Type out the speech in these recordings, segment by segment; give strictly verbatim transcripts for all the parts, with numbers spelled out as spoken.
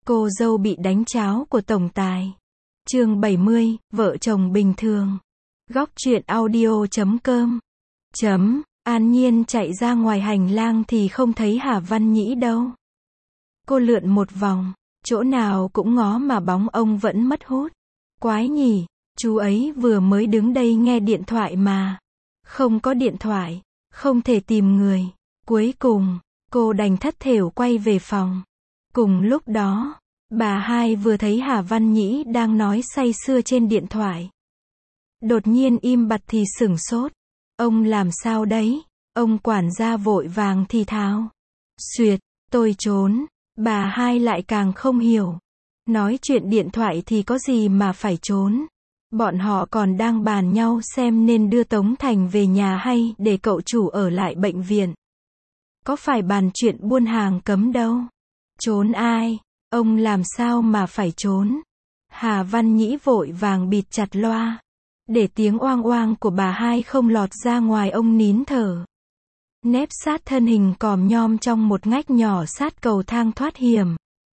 Cô dâu bị đánh cháo của tổng tài. Chương bảy mươi, vợ chồng bình thường. Góc truyện audio chấm com. Chấm, An Nhiên chạy ra ngoài hành lang thì không thấy Hà Văn Nhĩ đâu. Cô lượn một vòng, chỗ nào cũng ngó mà bóng ông vẫn mất hút. Quái nhỉ, chú ấy vừa mới đứng đây nghe điện thoại mà. Không có điện thoại, không thể tìm người. Cuối cùng, cô đành thất thểu quay về phòng. Cùng lúc đó, bà hai vừa thấy Hà Văn Nhĩ đang nói say sưa trên điện thoại. Đột nhiên im bặt thì sửng sốt. Ông làm sao đấy? Ông quản gia vội vàng thì thào. Xuyệt, tôi trốn. Bà hai lại càng không hiểu. Nói chuyện điện thoại thì có gì mà phải trốn. Bọn họ còn đang bàn nhau xem nên đưa Tống Thành về nhà hay để cậu chủ ở lại bệnh viện. Có phải bàn chuyện buôn hàng cấm đâu. Trốn ai? Ông làm sao mà phải trốn? Hà Văn Nhĩ vội vàng bịt chặt loa. Để tiếng oang oang của bà hai không lọt ra ngoài, ông nín thở. Nép sát thân hình còm nhom trong một ngách nhỏ sát cầu thang thoát hiểm.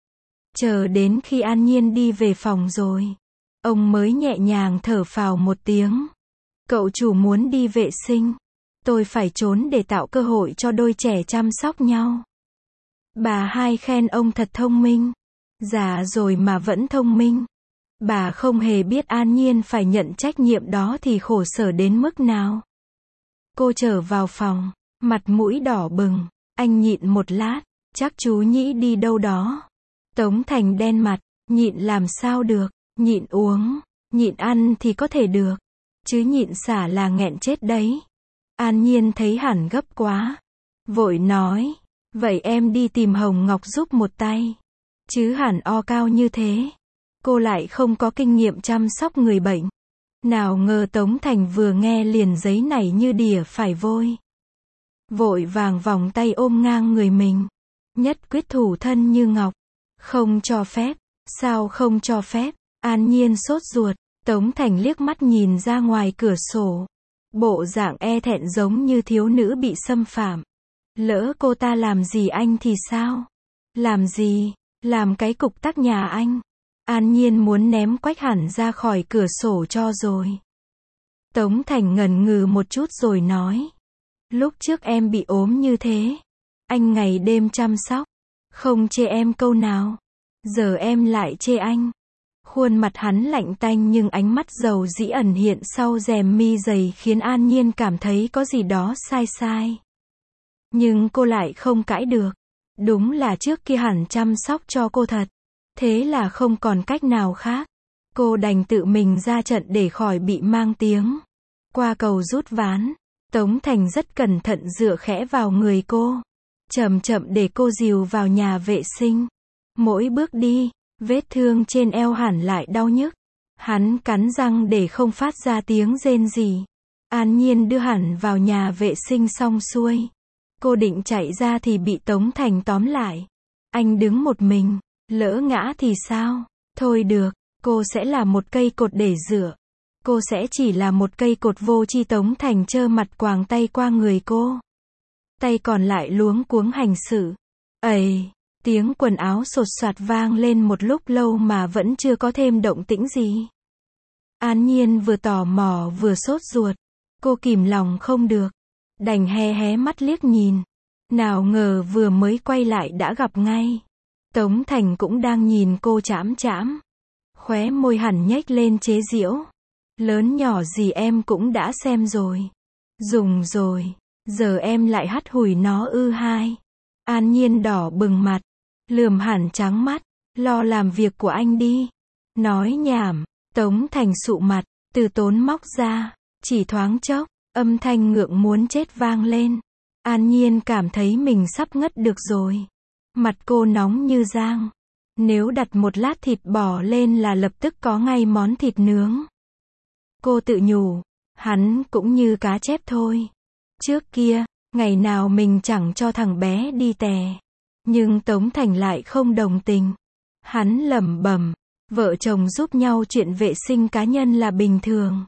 Chờ đến khi An Nhiên đi về phòng rồi, ông mới nhẹ nhàng thở phào một tiếng. Cậu chủ muốn đi vệ sinh. Tôi phải trốn để tạo cơ hội cho đôi trẻ chăm sóc nhau. Bà hai khen ông thật thông minh. Già rồi mà vẫn thông minh. Bà không hề biết An Nhiên phải nhận trách nhiệm đó thì khổ sở đến mức nào. Cô trở vào phòng, mặt mũi đỏ bừng. Anh nhịn một lát, chắc chú Nhĩ đi đâu đó. Tống Thành đen mặt, nhịn làm sao được, nhịn uống, nhịn ăn thì có thể được. Chứ nhịn xả là nghẹn chết đấy. An Nhiên thấy hẳn gấp quá. Vội nói, vậy em đi tìm Hồng Ngọc giúp một tay. Chứ hẳn o cao như thế. Cô lại không có kinh nghiệm chăm sóc người bệnh. Nào ngờ Tống Thành vừa nghe liền giấy này như đỉa phải vôi. Vội vàng vòng tay ôm ngang người mình. Nhất quyết thủ thân như ngọc. Không cho phép. Sao không cho phép? An Nhiên sốt ruột. Tống Thành liếc mắt nhìn ra ngoài cửa sổ. Bộ dạng e thẹn giống như thiếu nữ bị xâm phạm. Lỡ cô ta làm gì anh thì sao? Làm gì? Làm cái cục tắc nhà anh. An Nhiên muốn ném Quách hẳn ra khỏi cửa sổ cho rồi. Tống Thành ngần ngừ một chút rồi nói. Lúc trước em bị ốm như thế. Anh ngày đêm chăm sóc. Không chê em câu nào. Giờ em lại chê anh. Khuôn mặt hắn lạnh tanh nhưng ánh mắt dầu dĩ ẩn hiện sau rèm mi dày khiến An Nhiên cảm thấy có gì đó sai sai. Nhưng cô lại không cãi được. Đúng là trước kia hẳn chăm sóc cho cô thật. Thế là không còn cách nào khác. Cô đành tự mình ra trận để khỏi bị mang tiếng. Qua cầu rút ván, Tống Thành rất cẩn thận dựa khẽ vào người cô. Chậm chậm để cô dìu vào nhà vệ sinh. Mỗi bước đi, vết thương trên eo hẳn lại đau nhức. Hắn cắn răng để không phát ra tiếng rên gì. An Nhiên đưa hẳn vào nhà vệ sinh xong xuôi. Cô định chạy ra thì bị Tống Thành tóm lại. Anh đứng một mình, lỡ ngã thì sao? Thôi được, cô sẽ là một cây cột để dựa. Cô sẽ chỉ là một cây cột vô tri. Tống Thành trơ mặt quàng tay qua người cô. Tay còn lại luống cuống hành xử. Ầy, tiếng quần áo sột soạt vang lên một lúc lâu mà vẫn chưa có thêm động tĩnh gì. An Nhiên vừa tò mò vừa sốt ruột. Cô kìm lòng không được. Đành hé hé mắt liếc nhìn. Nào ngờ vừa mới quay lại đã gặp ngay. Tống Thành cũng đang nhìn cô chãm chãm. Khóe môi hẳn nhếch lên chế giễu. Lớn nhỏ gì em cũng đã xem rồi. Dùng rồi. Giờ em lại hắt hủi nó ư hai. An Nhiên đỏ bừng mặt. Lườm hẳn trắng mắt. Lo làm việc của anh đi. Nói nhảm. Tống Thành sụ mặt. Từ tốn móc ra. Chỉ thoáng chốc. Âm thanh ngượng muốn chết vang lên. An Nhiên cảm thấy mình sắp ngất được rồi. Mặt cô nóng như giang. Nếu đặt một lát thịt bò lên là lập tức có ngay món thịt nướng. Cô tự nhủ. Hắn cũng như cá chép thôi. Trước kia, ngày nào mình chẳng cho thằng bé đi tè. Nhưng Tống Thành lại không đồng tình. Hắn lẩm bẩm. Vợ chồng giúp nhau chuyện vệ sinh cá nhân là bình thường.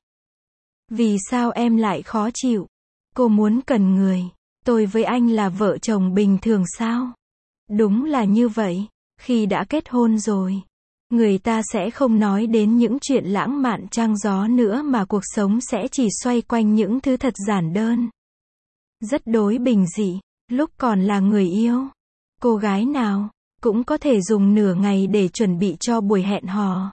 Vì sao em lại khó chịu? Cô muốn cần người. Tôi với anh là vợ chồng bình thường sao? Đúng là như vậy. Khi đã kết hôn rồi, người ta sẽ không nói đến những chuyện lãng mạn trăng gió nữa mà cuộc sống sẽ chỉ xoay quanh những thứ thật giản đơn. Rất đối bình dị, lúc còn là người yêu, cô gái nào cũng có thể dùng nửa ngày để chuẩn bị cho buổi hẹn hò.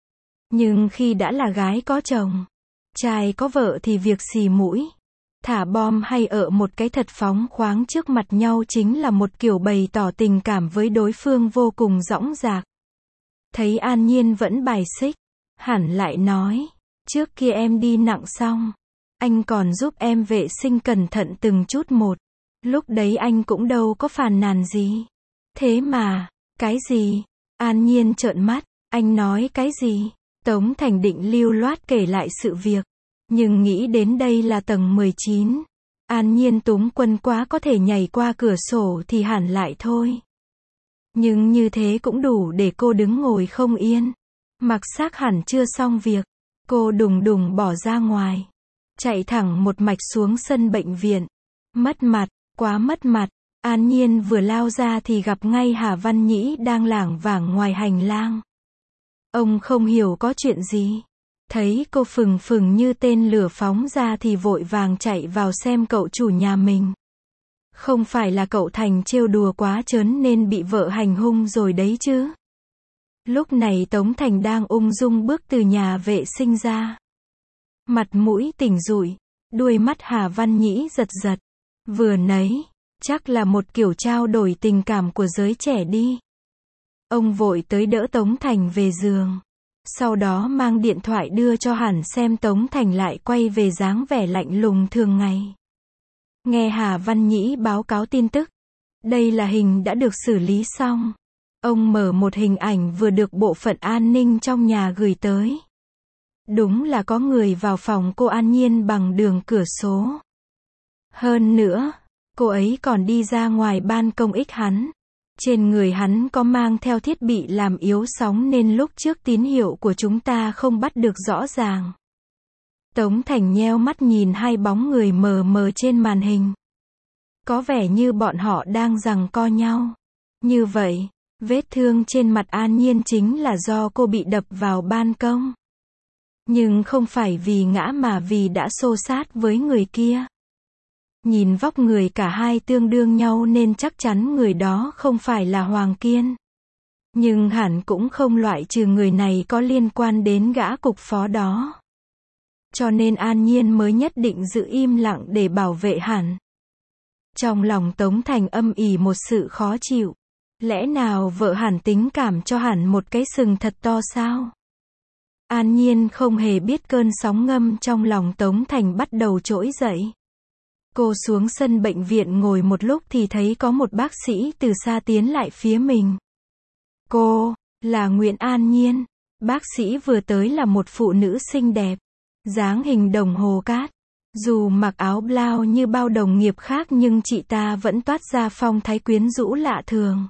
Nhưng khi đã là gái có chồng, trai có vợ thì việc xì mũi, thả bom hay ở một cái thật phóng khoáng trước mặt nhau chính là một kiểu bày tỏ tình cảm với đối phương vô cùng dõng dạc. Thấy An Nhiên vẫn bài xích, hẳn lại nói, trước kia em đi nặng xong, anh còn giúp em vệ sinh cẩn thận từng chút một. Lúc đấy anh cũng đâu có phàn nàn gì. Thế mà, cái gì? An Nhiên trợn mắt, anh nói cái gì? Tống Thành định lưu loát kể lại sự việc, nhưng nghĩ đến đây là tầng mười chín. An Nhiên túng quần quá có thể nhảy qua cửa sổ thì hẳn lại thôi. Nhưng như thế cũng đủ để cô đứng ngồi không yên. Mặc xác hẳn chưa xong việc, cô đùng đùng bỏ ra ngoài, chạy thẳng một mạch xuống sân bệnh viện. Mất mặt, quá mất mặt. An Nhiên vừa lao ra thì gặp ngay Hà Văn Nhĩ đang lảng vảng ngoài hành lang. Ông không hiểu có chuyện gì, thấy cô phừng phừng như tên lửa phóng ra thì vội vàng chạy vào xem cậu chủ nhà mình. Không phải là cậu Thành trêu đùa quá trớn nên bị vợ hành hung rồi đấy chứ? Lúc này Tống Thành đang ung dung bước từ nhà vệ sinh ra. Mặt mũi tỉnh rụi, đuôi mắt Hà Văn Nhĩ giật giật. Vừa nấy, chắc là một kiểu trao đổi tình cảm của giới trẻ đi. Ông vội tới đỡ Tống Thành về giường. Sau đó mang điện thoại đưa cho Hẳn xem Tống Thành lại quay về dáng vẻ lạnh lùng thường ngày. Nghe Hà Văn Nhĩ báo cáo tin tức. Đây là hình đã được xử lý xong. Ông mở một hình ảnh vừa được bộ phận an ninh trong nhà gửi tới. Đúng là có người vào phòng cô An Nhiên bằng đường cửa sổ. Hơn nữa, cô ấy còn đi ra ngoài ban công ích hắn. Trên người hắn có mang theo thiết bị làm yếu sóng nên lúc trước tín hiệu của chúng ta không bắt được rõ ràng. Tống Thành nheo mắt nhìn hai bóng người mờ mờ trên màn hình. Có vẻ như bọn họ đang giằng co nhau. Như vậy, vết thương trên mặt An Nhiên chính là do cô bị đập vào ban công. Nhưng không phải vì ngã mà vì đã xô sát với người kia. Nhìn vóc người cả hai tương đương nhau nên chắc chắn người đó không phải là Hoàng Kiên. Nhưng hẳn cũng không loại trừ người này có liên quan đến gã cục phó đó. Cho nên An Nhiên mới nhất định giữ im lặng để bảo vệ Hẳn. Trong lòng Tống Thành âm ỉ một sự khó chịu. Lẽ nào vợ Hẳn tính cảm cho Hẳn một cái sừng thật to sao? An Nhiên không hề biết cơn sóng ngâm trong lòng Tống Thành bắt đầu trỗi dậy. Cô xuống sân bệnh viện ngồi một lúc thì thấy có một bác sĩ từ xa tiến lại phía mình. Cô, là Nguyễn An Nhiên. Bác sĩ vừa tới là một phụ nữ xinh đẹp, dáng hình đồng hồ cát. Dù mặc áo blau như bao đồng nghiệp khác nhưng chị ta vẫn toát ra phong thái quyến rũ lạ thường.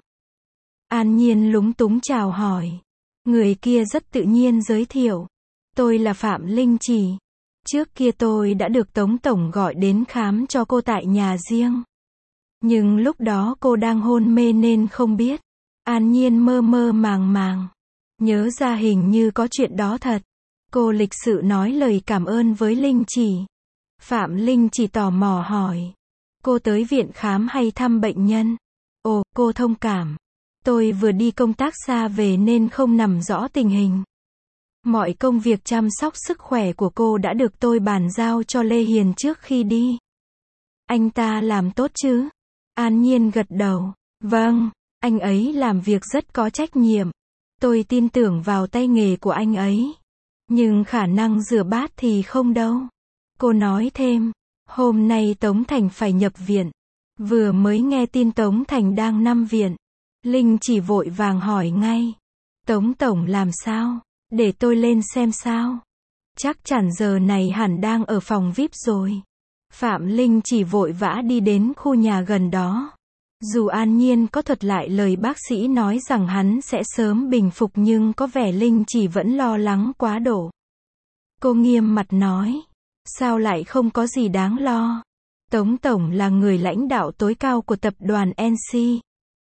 An Nhiên lúng túng chào hỏi. Người kia rất tự nhiên giới thiệu. Tôi là Phạm Linh Chỉ. Trước kia tôi đã được Tống Tổng gọi đến khám cho cô tại nhà riêng. Nhưng lúc đó cô đang hôn mê nên không biết. An Nhiên mơ mơ màng màng. Nhớ ra hình như có chuyện đó thật. Cô lịch sự nói lời cảm ơn với Linh Chỉ. Phạm Linh Chỉ tò mò hỏi. Cô tới viện khám hay thăm bệnh nhân? Ồ, cô thông cảm. Tôi vừa đi công tác xa về nên không nắm rõ tình hình. Mọi công việc chăm sóc sức khỏe của cô đã được tôi bàn giao cho Lê Hiền trước khi đi. Anh ta làm tốt chứ? An Nhiên gật đầu. Vâng, anh ấy làm việc rất có trách nhiệm. Tôi tin tưởng vào tay nghề của anh ấy. Nhưng khả năng rửa bát thì không đâu. Cô nói thêm. Hôm nay Tống Thành phải nhập viện. Vừa mới nghe tin Tống Thành đang nằm viện. Linh chỉ vội vàng hỏi ngay. Tống Tổng làm sao? Để tôi lên xem sao. Chắc chắn giờ này hẳn đang ở phòng vi ai pi rồi. Phạm Linh chỉ vội vã đi đến khu nhà gần đó. Dù An Nhiên có thuật lại lời bác sĩ nói rằng hắn sẽ sớm bình phục nhưng có vẻ Linh chỉ vẫn lo lắng quá độ. Cô nghiêm mặt nói. Sao lại không có gì đáng lo? Tống Tổng là người lãnh đạo tối cao của tập đoàn en xê.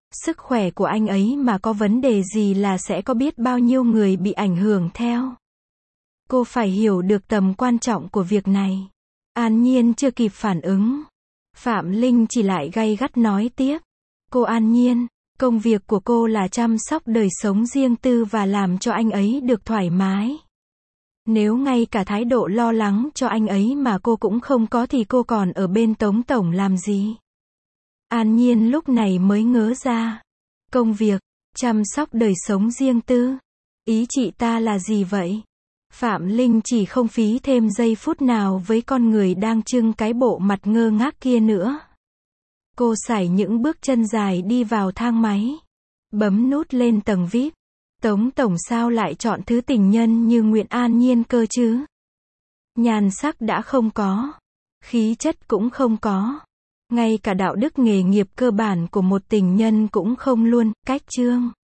Sức khỏe của anh ấy mà có vấn đề gì là sẽ có biết bao nhiêu người bị ảnh hưởng theo. Cô phải hiểu được tầm quan trọng của việc này. An Nhiên chưa kịp phản ứng. Phạm Linh chỉ lại gay gắt nói tiếp. Cô An Nhiên, công việc của cô là chăm sóc đời sống riêng tư và làm cho anh ấy được thoải mái. Nếu ngay cả thái độ lo lắng cho anh ấy mà cô cũng không có thì cô còn ở bên Tống Tổng làm gì? An Nhiên lúc này mới ngớ ra. Công việc, chăm sóc đời sống riêng tư. Ý chị ta là gì vậy? Phạm Linh chỉ không phí thêm giây phút nào với con người đang trưng cái bộ mặt ngơ ngác kia nữa. Cô sải những bước chân dài đi vào thang máy. Bấm nút lên tầng vi ai pi. Tống Tổng sao lại chọn thứ tình nhân như Nguyễn An Nhiên cơ chứ? Nhan sắc đã không có. Khí chất cũng không có. Ngay cả đạo đức nghề nghiệp cơ bản của một tình nhân cũng không luôn, cách chương.